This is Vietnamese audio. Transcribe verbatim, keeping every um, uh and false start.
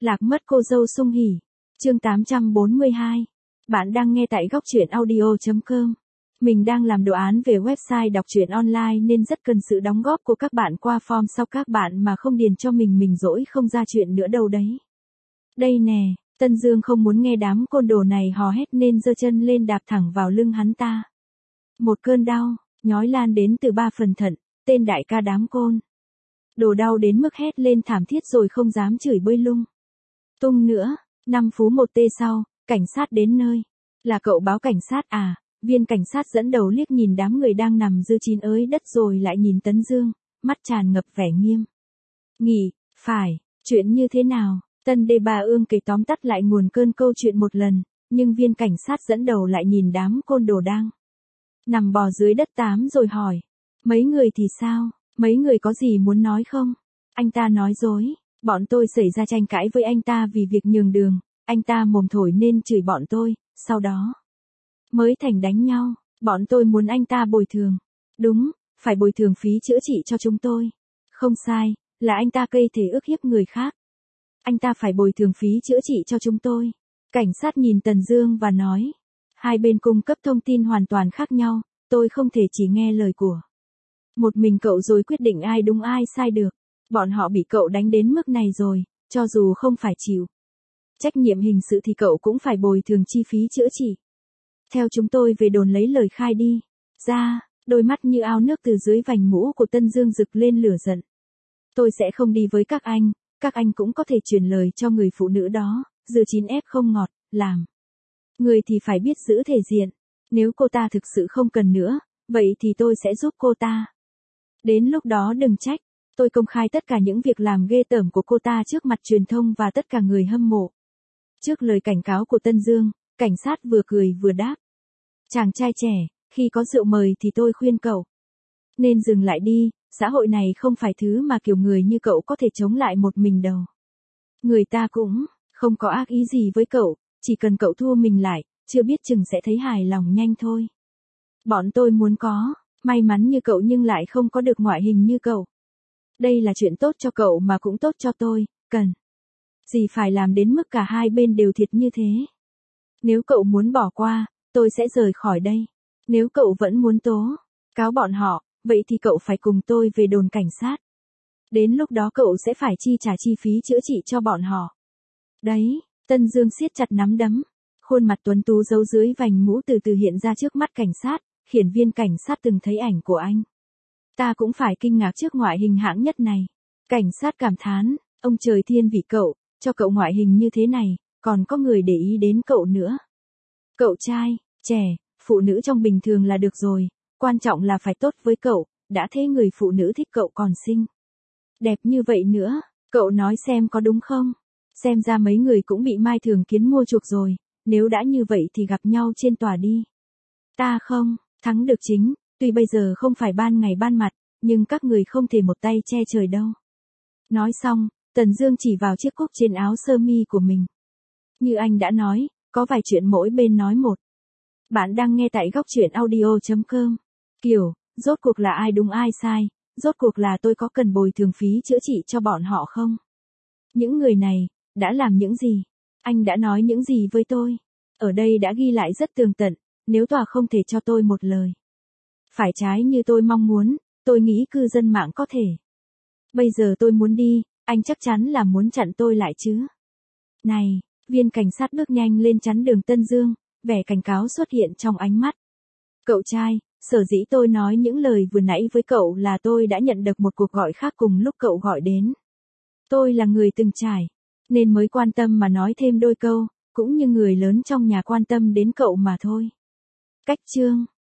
Lạc mất cô dâu sung hỉ. Chương tám trăm bốn mươi hai. Bạn đang nghe tại góc truyện audio chấm com. Mình đang làm đồ án về website đọc truyện online nên rất cần sự đóng góp của các bạn qua form sau các bạn mà không điền cho mình mình dỗi không ra chuyện nữa đâu đấy. Đây nè, Tân Dương không muốn nghe đám côn đồ này hò hét nên giơ chân lên đạp thẳng vào lưng hắn ta. Một cơn đau, nhói lan đến từ ba phần thận, tên đại ca đám côn. Đồ đau đến mức hét lên thảm thiết rồi không dám chửi bới lung tung nữa. Năm phú một tê sau, cảnh sát đến nơi. Là cậu báo cảnh sát à? Viên cảnh sát dẫn đầu liếc nhìn đám người đang nằm dư chín ới đất rồi lại nhìn Tấn Dương, mắt tràn ngập vẻ nghiêm nghị. Phải, chuyện như thế nào? Tân Đê Ba Ương kể tóm tắt lại nguồn cơn câu chuyện một lần, nhưng viên cảnh sát dẫn đầu lại nhìn đám côn đồ đang nằm bò dưới đất tám rồi hỏi. Mấy người thì sao? Mấy người có gì muốn nói không? Anh ta nói dối. Bọn tôi xảy ra tranh cãi với anh ta vì việc nhường đường, anh ta mồm thổi nên chửi bọn tôi, sau đó mới thành đánh nhau. Bọn tôi muốn anh ta bồi thường. Đúng, phải bồi thường phí chữa trị cho chúng tôi. Không sai, là anh ta gây thể ức hiếp người khác. Anh ta phải bồi thường phí chữa trị cho chúng tôi. Cảnh sát nhìn Tần Dương và nói. Hai bên cung cấp thông tin hoàn toàn khác nhau, tôi không thể chỉ nghe lời của một mình cậu rồi quyết định ai đúng ai sai được. Bọn họ bị cậu đánh đến mức này rồi, cho dù không phải chịu trách nhiệm hình sự thì cậu cũng phải bồi thường chi phí chữa trị. Theo chúng tôi về đồn lấy lời khai đi. Ra, đôi mắt như ao nước từ dưới vành mũ của Tân Dương rực lên lửa giận. Tôi sẽ không đi với các anh, các anh cũng có thể truyền lời cho người phụ nữ đó, dưa chín ép không ngọt, làm người thì phải biết giữ thể diện. Nếu cô ta thực sự không cần nữa, vậy thì tôi sẽ giúp cô ta. Đến lúc đó đừng trách. Tôi công khai tất cả những việc làm ghê tởm của cô ta trước mặt truyền thông và tất cả người hâm mộ. Trước lời cảnh cáo của Tân Dương, cảnh sát vừa cười vừa đáp. Chàng trai trẻ, khi có rượu mời thì tôi khuyên cậu nên dừng lại đi, xã hội này không phải thứ mà kiểu người như cậu có thể chống lại một mình đâu. Người ta cũng không có ác ý gì với cậu, chỉ cần cậu thua mình lại, chưa biết chừng sẽ thấy hài lòng nhanh thôi. Bọn tôi muốn có may mắn như cậu nhưng lại không có được ngoại hình như cậu. Đây là chuyện tốt cho cậu mà cũng tốt cho tôi, cần gì phải làm đến mức cả hai bên đều thiệt như thế. Nếu cậu muốn bỏ qua, tôi sẽ rời khỏi đây. Nếu cậu vẫn muốn tố cáo bọn họ, vậy thì cậu phải cùng tôi về đồn cảnh sát. Đến lúc đó cậu sẽ phải chi trả chi phí chữa trị cho bọn họ. Đấy, Tân Dương siết chặt nắm đấm. Khuôn mặt tuấn tú giấu dưới vành mũ từ từ hiện ra trước mắt cảnh sát, khiển viên cảnh sát từng thấy ảnh của anh. Ta cũng phải kinh ngạc trước ngoại hình hãng nhất này. Cảnh sát cảm thán, ông trời thiên vị cậu, cho cậu ngoại hình như thế này, còn có người để ý đến cậu nữa. Cậu trai, trẻ, phụ nữ trong bình thường là được rồi, quan trọng là phải tốt với cậu, đã thế người phụ nữ thích cậu còn xinh đẹp như vậy nữa, cậu nói xem có đúng không? Xem ra mấy người cũng bị Mai Thường Kiến mua chuộc rồi, nếu đã như vậy thì gặp nhau trên tòa đi. Ta không thắng được chính, tuy bây giờ không phải ban ngày ban mặt, nhưng các người không thể một tay che trời đâu. Nói xong, Tần Dương chỉ vào chiếc cúc trên áo sơ mi của mình. Như anh đã nói, có vài chuyện mỗi bên nói một. Bạn đang nghe tại góc truyện audio chấm com. Kiểu, rốt cuộc là ai đúng ai sai, rốt cuộc là tôi có cần bồi thường phí chữa trị cho bọn họ không? Những người này, đã làm những gì? Anh đã nói những gì với tôi? Ở đây đã ghi lại rất tường tận, nếu tòa không thể cho tôi một lời phải trái như tôi mong muốn, tôi nghĩ cư dân mạng có thể. Bây giờ tôi muốn đi, anh chắc chắn là muốn chặn tôi lại chứ? Này, viên cảnh sát bước nhanh lên chắn đường Tân Dương, vẻ cảnh cáo xuất hiện trong ánh mắt. Cậu trai, sở dĩ tôi nói những lời vừa nãy với cậu là tôi đã nhận được một cuộc gọi khác cùng lúc cậu gọi đến. Tôi là người từng trải, nên mới quan tâm mà nói thêm đôi câu, cũng như người lớn trong nhà quan tâm đến cậu mà thôi. Cách chương